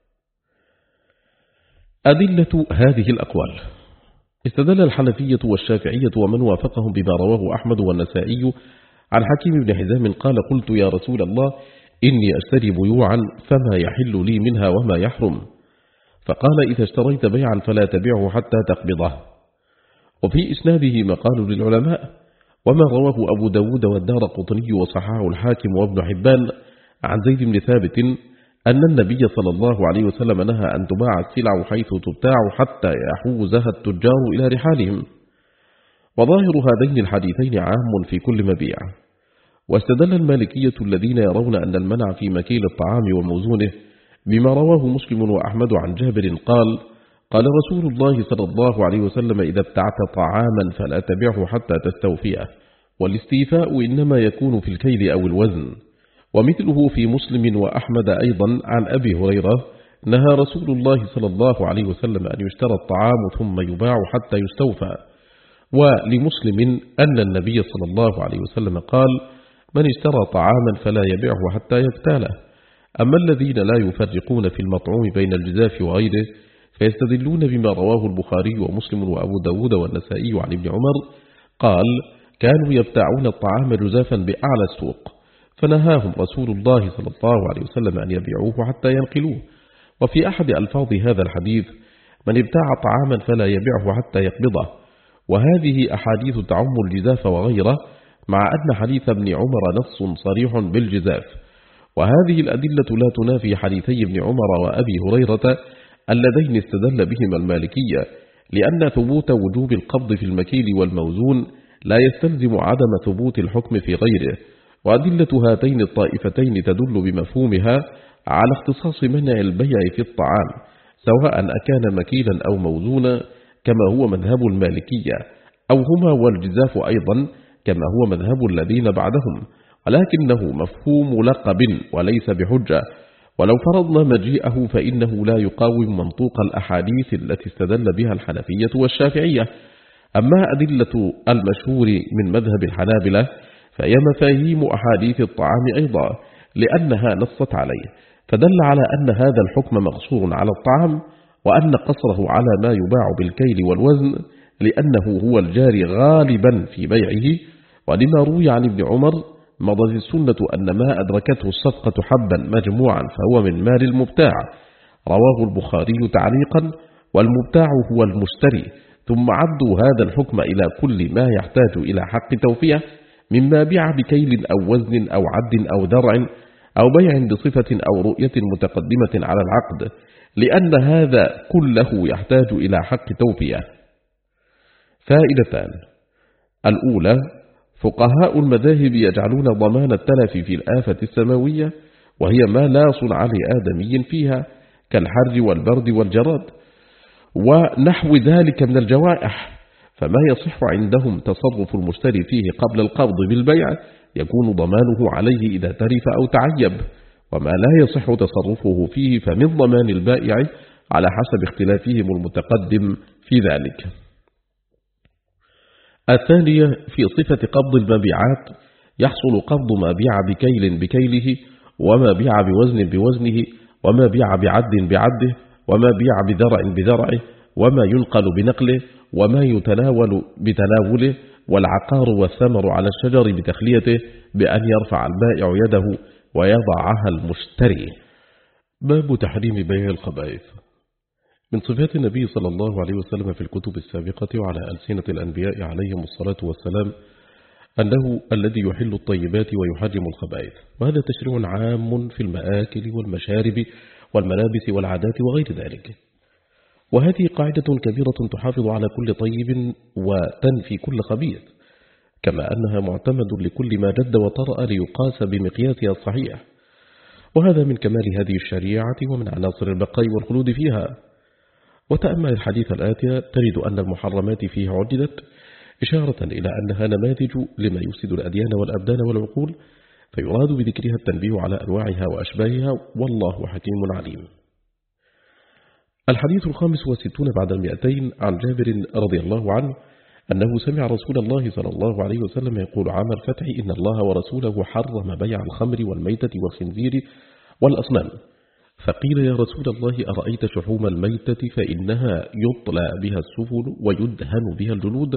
أدلة هذه الأقوال: استدل الحنفية والشافعية ومن وافقهم بما رواه أحمد والنسائي عن حكيم بن حزام قال: قلت يا رسول الله إني أشتري بيوعا فما يحل لي منها وما يحرم؟ فقال: إذا اشتريت بيعا فلا تبيعه حتى تقبضه. وفي إسناده مقال للعلماء. وما رواه أبو داود والدار قطني وصححه الحاكم وابن حبان عن زيد بن ثابت أن النبي صلى الله عليه وسلم نهى أن تباع السلع حيث تبتاع حتى يحوزها التجار إلى رحالهم. وظاهر هذين الحديثين عام في كل مبيع. واستدل المالكية الذين يرون أن المنع في مكيل الطعام وموزونه بما رواه مسلم وأحمد عن جابر قال: قال رسول الله صلى الله عليه وسلم: إذا ابتعت طعاما فلا تبعه حتى تستوفيه، والاستيفاء إنما يكون في الكيل أو الوزن. ومثله في مسلم وأحمد أيضا عن أبي هريرة نهى رسول الله صلى الله عليه وسلم أن يشترى الطعام ثم يباع حتى يستوفى. ولمسلم أن النبي صلى الله عليه وسلم قال: من اشترى طعاما فلا يبيعه حتى يبتاله. أما الذين لا يفرقون في المطعوم بين الجزاف وغيره فيستدلون بما رواه البخاري ومسلم وأبو داود والنسائي عن ابن عمر قال: كانوا يبتاعون الطعام جزافا بأعلى السوق، فنهاهم رسول الله صلى الله عليه وسلم أن يبيعوه حتى ينقلوه. وفي أحد ألفاظ هذا الحديث: من ابتاع طعاما فلا يبيعه حتى يقبضه. وهذه أحاديث تعم الجزاف وغيره، مع أن حديث ابن عمر نص صريح بالجزاف. وهذه الأدلة لا تنافي حديثي ابن عمر وأبي هريرة اللذين استدل بهما المالكية، لأن ثبوت وجوب القبض في المكيل والموزون لا يستلزم عدم ثبوت الحكم في غيره. وأدلة هاتين الطائفتين تدل بمفهومها على اختصاص منع البيع في الطعام، سواء أكان مكيلا أو موزونا كما هو مذهب المالكية، أو هما والجزاف أيضا كما هو مذهب الذين بعدهم، ولكنه مفهوم لقب وليس بحجة. ولو فرضنا مجيئه فإنه لا يقاوم منطوق الأحاديث التي استدل بها الحنفية والشافعية. أما أدلة المشهور من مذهب الحنابلة فهي مفاهيم أحاديث الطعام أيضا، لأنها نصت عليه، فدل على أن هذا الحكم مقصور على الطعام، وأن قصره على ما يباع بالكيل والوزن لأنه هو الجاري غالبا في بيعه. ولما روي عن ابن عمر مضت السنة أن ما أدركته الصفقة حبا مجموعا فهو من مال المبتاع، رواه البخاري تعليقا، والمبتاع هو المشتري. ثم عدوا هذا الحكم إلى كل ما يحتاج إلى حق توفية مما بيع بكيل أو وزن أو عد أو ذرع أو بيع بصفة أو رؤية متقدمة على العقد، لأن هذا كله يحتاج إلى حق توفية. فائدتان: الأولى: فقهاء المذاهب يجعلون ضمان التلف في الآفة السماوية، وهي ما لا صنع لآدمي فيها كالحر والبرد والجراد ونحو ذلك من الجوائح، فما يصح عندهم تصرف المشتري فيه قبل القبض بالبيع يكون ضمانه عليه إذا تلف أو تعيب، وما لا يصح تصرفه فيه فمن ضمان البائع على حسب اختلافهم المتقدم في ذلك. الثانية في صفة قبض المبيعات يحصل قبض ما بيع بكيل بكيله، وما بيع بوزن بوزنه، وما بيع بعد بعده، وما بيع بذرع بذرعه، وما ينقل بنقله، وما يتناول بتناوله، والعقار والثمر على الشجر بتخليته بأن يرفع البائع يده ويضعها المشتري. باب تحريم بيع الخبائث. من صفات النبي صلى الله عليه وسلم في الكتب السابقة وعلى ألسنة الأنبياء عليهم الصلاة والسلام أنه الذي يحل الطيبات ويحرم الخبائث، وهذا تشريع عام في المآكل والمشارب والملابس والعادات وغير ذلك. وهذه قاعدة كبيرة تحافظ على كل طيب وتنفي كل خبيث، كما أنها معتمد لكل ما جد وطرأ ليقاس بمقياسها الصحيح، وهذا من كمال هذه الشريعة ومن عناصر البقاء والخلود فيها. وتأمل الحديث الآتي تجد أن المحرمات فيها عددت إشارة إلى أنها نماذج لما يفسد الأديان والأبدان والعقول، فيراد بذكرها التنبيه على أنواعها وأشباهها، والله حكيم عليم. الحديث الخامس والستون بعد المئتين عن جابر رضي الله عنه أنه سمع رسول الله صلى الله عليه وسلم يقول عام الفتح إن الله ورسوله حرم بيع الخمر والميتة والخنزير والأصنام، فقيل يا رسول الله أرأيت شحوم الميتة فإنها يطلى بها السفن ويدهن بها الجلود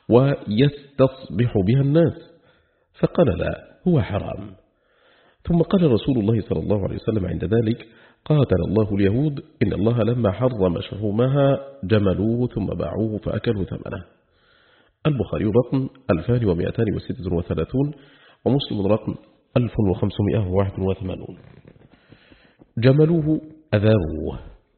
ويستصبح بها الناس، فقال لا هو حرام. ثم قال رسول الله صلى الله عليه وسلم عند ذلك قاتل الله اليهود إن الله لما حرم شحومها جملوه ثم باعوه فأكلوا ثمنه. البخاري رقم ألفان ومئتان وستة وثلاثون ومسلم رقم ألف وخمسمائة وواحد وثمانين. جملوه أذاروه.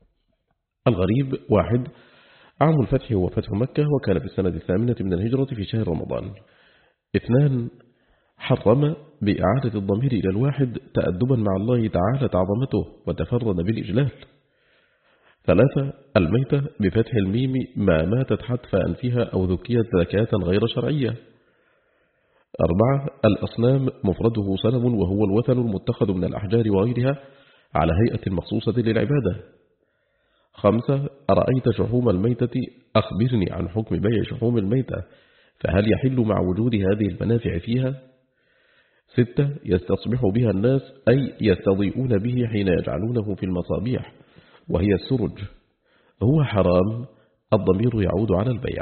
الغريب واحد عام الفتح هو فتح مكة وكان في السنة الثامنة من الهجرة في شهر رمضان. اثنان حرم بإعادة الضمير إلى الواحد تأدبا مع الله تعالى عظمته وتفرد بالإجلال. ثلاثة الميتة بفتح الميم ما ماتت حتف أنفها أو ذكيت ذكاة غير شرعية. أربعة الأصنام مفرده صنم وهو الوثن المتخذ من الأحجار وغيرها على هيئة مخصوصة للعبادة. خمسة أرأيت شحوم الميتة أخبرني عن حكم بيع شحوم الميتة، فهل يحل مع وجود هذه المنافع فيها؟ ستة يستصبح بها الناس أي يستضيئون به حين يجعلونه في المصابيح وهي السرج، هو حرام، الضمير يعود على البيع.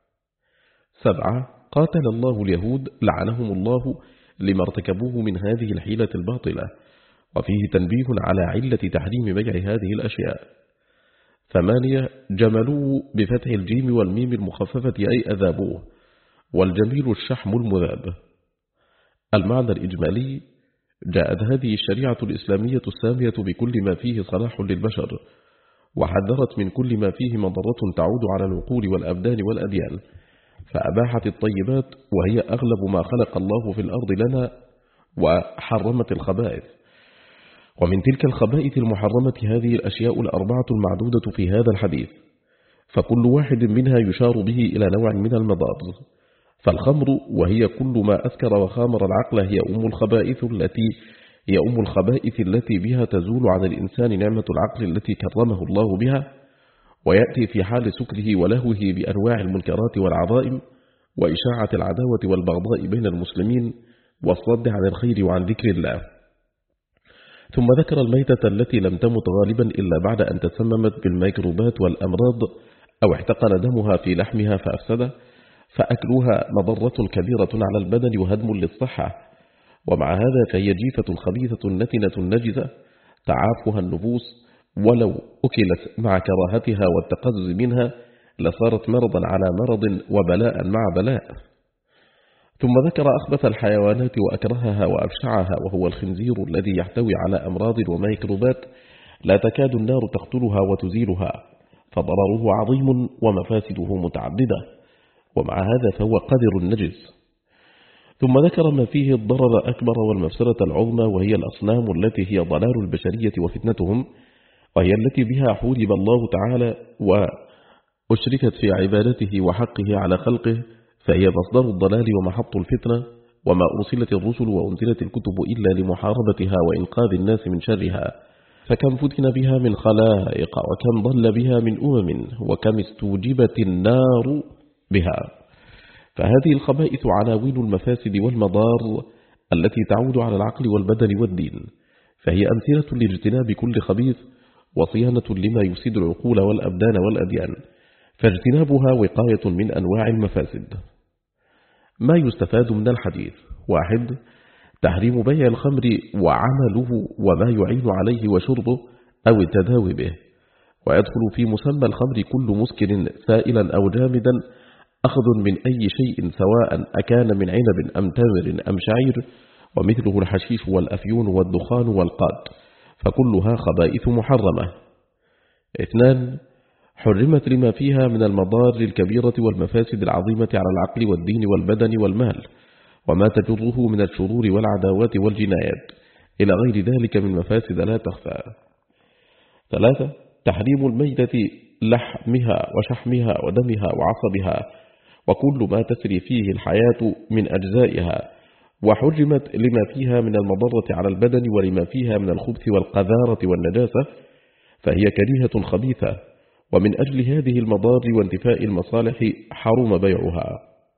سبعة قاتل الله اليهود لعنهم الله لما ارتكبوه من هذه الحيلة الباطلة، وفيه تنبيه على علة تحريم بيع هذه الأشياء. ثمانية جملوه بفتح الجيم والميم المخففة أي أذابوه، والجميل الشحم المذاب. المعنى الإجمالي جاءت هذه الشريعة الإسلامية السامية بكل ما فيه صلاح للبشر، وحذرت من كل ما فيه مضرة تعود على العقول والأبدان والأديان، فأباحت الطيبات وهي أغلب ما خلق الله في الأرض لنا، وحرمت الخبائث. ومن تلك الخبائث المحرمة هذه الأشياء الأربعة المعدودة في هذا الحديث، فكل واحد منها يشار به إلى نوع من المضار. فالخمر وهي كل ما أسكر وخامر العقل هي أم الخبائث التي هي أم الخبائث التي بها تزول عن الإنسان نعمة العقل التي كرمه الله بها، ويأتي في حال سكره ولهوه بأنواع المنكرات والعظائم وإشاعة العداوة والبغضاء بين المسلمين والصد عن الخير وعن ذكر الله. ثم ذكر الميتة التي لم تمت غالبا إلا بعد أن تسممت بالميكروبات والأمراض أو احتقن دمها في لحمها فأفسده، فأكلها مضرة كبيرة على البدن وهدم للصحة، ومع هذا فهي جيفة خبيثة نتنة نجزة تعافها النفوس، ولو أكلت مع كراهتها والتقزز منها لصارت مرضا على مرض وبلاء مع بلاء. ثم ذكر أخبث الحيوانات وأكرهها وأبشعها، وهو الخنزير الذي يحتوي على أمراض وميكروبات لا تكاد النار تقتلها وتزيلها، فضرره عظيم ومفاسده متعددة، ومع هذا فهو قذر النجس. ثم ذكر ما فيه الضرر الأكبر والمفسرة العظمى، وهي الأصنام التي هي ضلال البشرية وفتنتهم، وهي التي بها حورب الله تعالى وأشركت في عبادته وحقه على خلقه، فهي مصدر الضلال ومحط الفتنة، وما أرسلت الرسل وأنزلت الكتب إلا لمحاربتها وإنقاذ الناس من شرها. فكم فتن بها من خلائق، وكم ضل بها من أمم، وكم استوجبت النار بها. فهذه الخبائث عناوين المفاسد والمضار التي تعود على العقل والبدن والدين، فهي أمثلة لاجتناب كل خبيث وصيانة لما يفسد العقول والأبدان والأديان، فاجتنابها وقاية من أنواع المفاسد. ما يستفاد من الحديث: واحد، تحريم بيع الخمر وعمله وما يعين عليه وشربه أو التداوي به، ويدخل في مسمى الخمر كل مسكر سائلا أو جامدا، أخذ من أي شيء سواء أكان من عنب أم تمر أم شعير، ومثله الحشيش والأفيون والدخان والقاد، فكلها خبائث محرمة. اثنان، حرمت لما فيها من المضار الكبيرة والمفاسد العظيمة على العقل والدين والبدن والمال، وما تجره من الشرور والعداوات والجنايات إلى غير ذلك من مفاسد لا تخفى. ثلاثة، تحريم الميتة لحمها وشحمها ودمها وعصبها وكل ما تسري فيه الحياة من أجزائها، وحرمت لما فيها من المضرة على البدن ولما فيها من الخبث والقذارة والنجاسة، فهي كريهة خبيثة، ومن أجل هذه المضار وانتفاء المصالح حرم بيعها.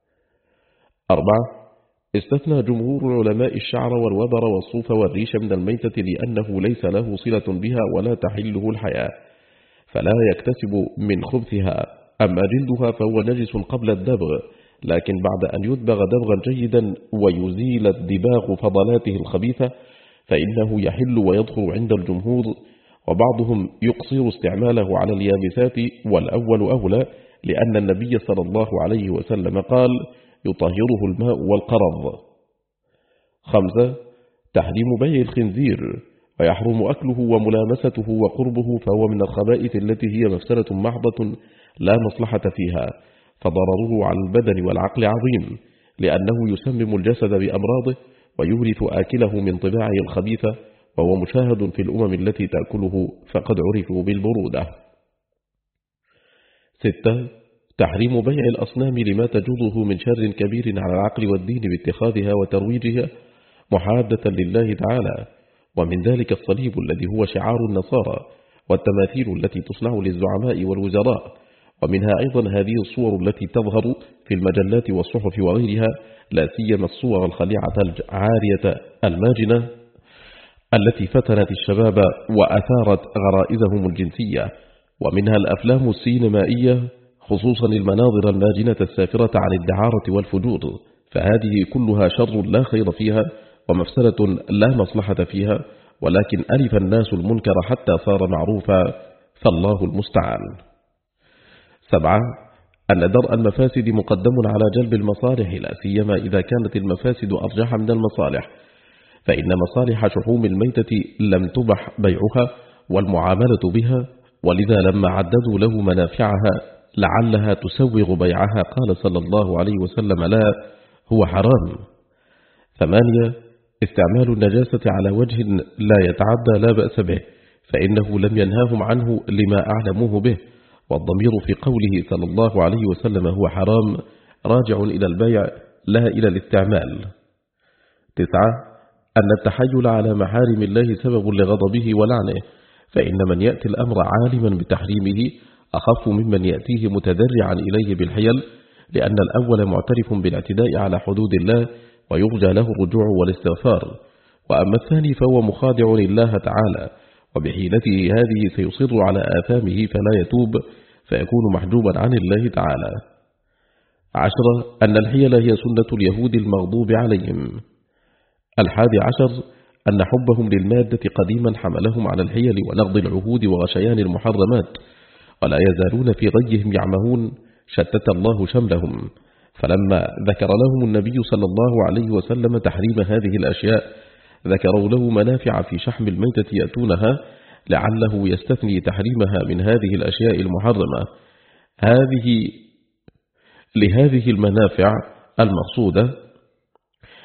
أربعة، استثنى جمهور العلماء الشعر والوبر والصوف والريش من الميتة لأنه ليس له صلة بها ولا تحله الحياة، فلا يكتسب من خبثها. أما جلدها فهو نجس قبل الدبغ، لكن بعد أن يدبغ دبغا جيدا ويزيل الدباغ فضلاته الخبيثة فإنه يحل ويدخل عند الجمهور، وبعضهم يقصر استعماله على اليابسات، والأول أولى، لأن النبي صلى الله عليه وسلم قال: يطهره الماء والقرض. خمسة، تحريم بيع الخنزير، ويحرم أكله وملامسته وقربه، فهو من الخبائث التي هي مفسدة محضة لا مصلحة فيها، فضرره على البدن والعقل عظيم، لأنه يسمم الجسد بأمراضه ويورث آكله من طباعه الخبيثة، وهو مشاهد في الأمم التي تأكله فقد عرفوا بالبرودة. ستة، تحريم بيع الأصنام لما تجره من شر كبير على العقل والدين باتخاذها وترويجها محادة لله تعالى، ومن ذلك الصليب الذي هو شعار النصارى، والتماثيل التي تصنع للزعماء والوزراء، ومنها أيضا هذه الصور التي تظهر في المجلات والصحف وغيرها، لا سيما الصور الخليعة العارية الماجنة التي فتنت الشباب وأثارت غرائزهم الجنسية، ومنها الأفلام السينمائية، خصوصا المناظر الماجنة السافرة عن الدعارة والفجور، فهذه كلها شر لا خير فيها ومفسدة لا مصلحة فيها، ولكن ألف الناس المنكر حتى صار معروفا، فالله المستعان. سبعة، أن درء المفاسد مقدم على جلب المصالح، لا سيما إذا كانت المفاسد أرجح من المصالح، فإن مصالح شحوم الميتة لم تبح بيعها والمعاملة بها، ولذا لما عددوا له منافعها لعلها تسوغ بيعها قال صلى الله عليه وسلم: لا، هو حرام. ثمانية، استعمال النجاسة على وجه لا يتعدى لا بأس به، فإنه لم ينهاهم عنه لما أعلموه به، والضمير في قوله صلى الله عليه وسلم هو حرام راجع إلى البيع لا إلى الاستعمال. تسعة، أن التحيل على محارم الله سبب لغضبه ولعنه، فإن من يأتي الأمر عالما بتحريمه أخف ممن يأتيه متدرعا إليه بالحيل، لأن الأول معترف بالاعتداء على حدود الله ويرجى له الرجوع والاستغفار، وأما الثاني فهو مخادع لله تعالى، وبحيلته هذه سيصر على آثامه فلا يتوب، فيكون محجوبا عن الله تعالى. عشرة، أن الحيل هي سنة اليهود المغضوب عليهم. الحادي عشر، أن حبهم للمادة قديما حملهم على الحيل ونقض العهود وغشيان المحرمات، ولا يزالون في غيهم يعمهون، شتت الله شملهم، فلما ذكر لهم النبي صلى الله عليه وسلم تحريم هذه الأشياء ذكروا له منافع في شحم الميتة يأتونها، لعله يستثني تحريمها من هذه الأشياء المحرمة. هذه لهذه المنافع المقصودة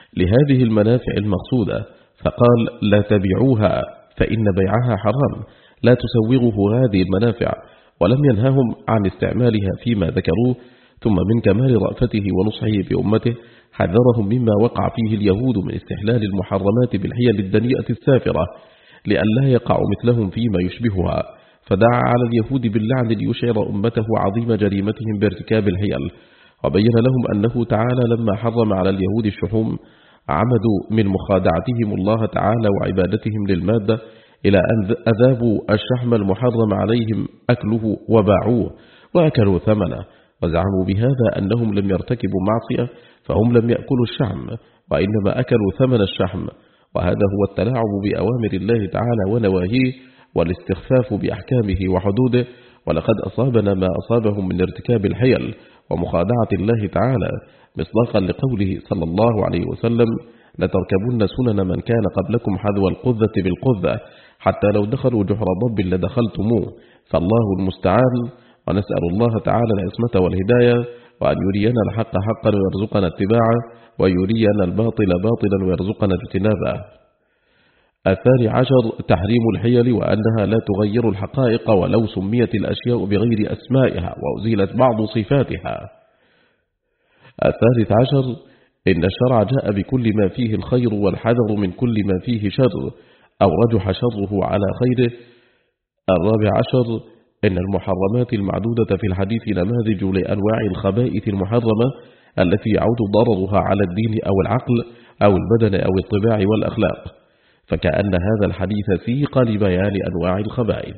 لهذه المنافع المقصودة، فقال لا تبيعوها فإن بيعها حرام، لا تسوغه هذه المنافع، ولم ينههم عن استعمالها فيما ذكروه. ثم من كمال رأفته ونصحه بأمته حذرهم مما وقع فيه اليهود من استحلال المحرمات بالحيل الدنيئة السافرة، لئلا يقع مثلهم فيما يشبهها، فدعا على اليهود باللعن ليشعر أمته عظيم جريمتهم بارتكاب الحيل، وبين لهم أنه تعالى لما حرم على اليهود الشحوم عمدوا من مخادعتهم الله تعالى وعبادتهم للمادة إلى أن أذابوا الشحم المحرم عليهم أكله وباعوه وأكلوا ثمنه، وزعموا بهذا أنهم لم يرتكبوا معصية فهم لم يأكلوا الشحم وإنما أكلوا ثمن الشحم، وهذا هو التلاعب بأوامر الله تعالى ونواهيه والاستخفاف بأحكامه وحدوده. ولقد أصابنا ما أصابهم من ارتكاب الحيل ومخادعة الله تعالى، مصداقا لقوله صلى الله عليه وسلم لتركبن سنن من كان قبلكم حذو القذة بالقذة حتى لو دخلوا جحر ضب لدخلتموه، فالله المستعان. ونسأل الله تعالى العصمة والهداية، وأن يرينا الحق حقا ويرزقنا اتباعه، ويرينا الباطل باطلا ويرزقنا اجتنابه. الثاني عشر تحريم الحيل، وأنها لا تغير الحقائق ولو سميت الأشياء بغير أسمائها وأزيلت بعض صفاتها. الثالث عشر إن الشرع جاء بكل ما فيه الخير والحذر من كل ما فيه شر أو رجح شره على خيره. الرابع عشر إن المحرمات المعدودة في الحديث نماذج لأنواع الخبائث المحرمة التي يعود ضررها على الدين أو العقل أو البدن أو الطباع والأخلاق، فكأن هذا الحديث سيق لبيان أنواع الخبائث.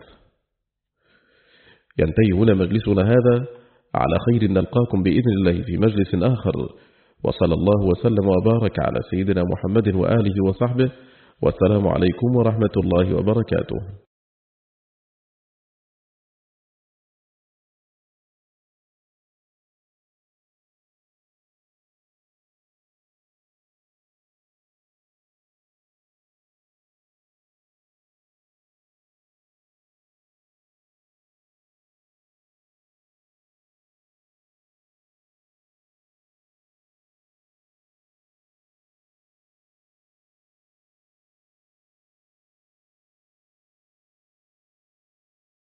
ينتهي هنا مجلسنا هذا، على خير نلقاكم بإذن الله في مجلس آخر، وصلى الله وسلم وبارك على سيدنا محمد وآله وصحبه، والسلام عليكم ورحمة الله وبركاته.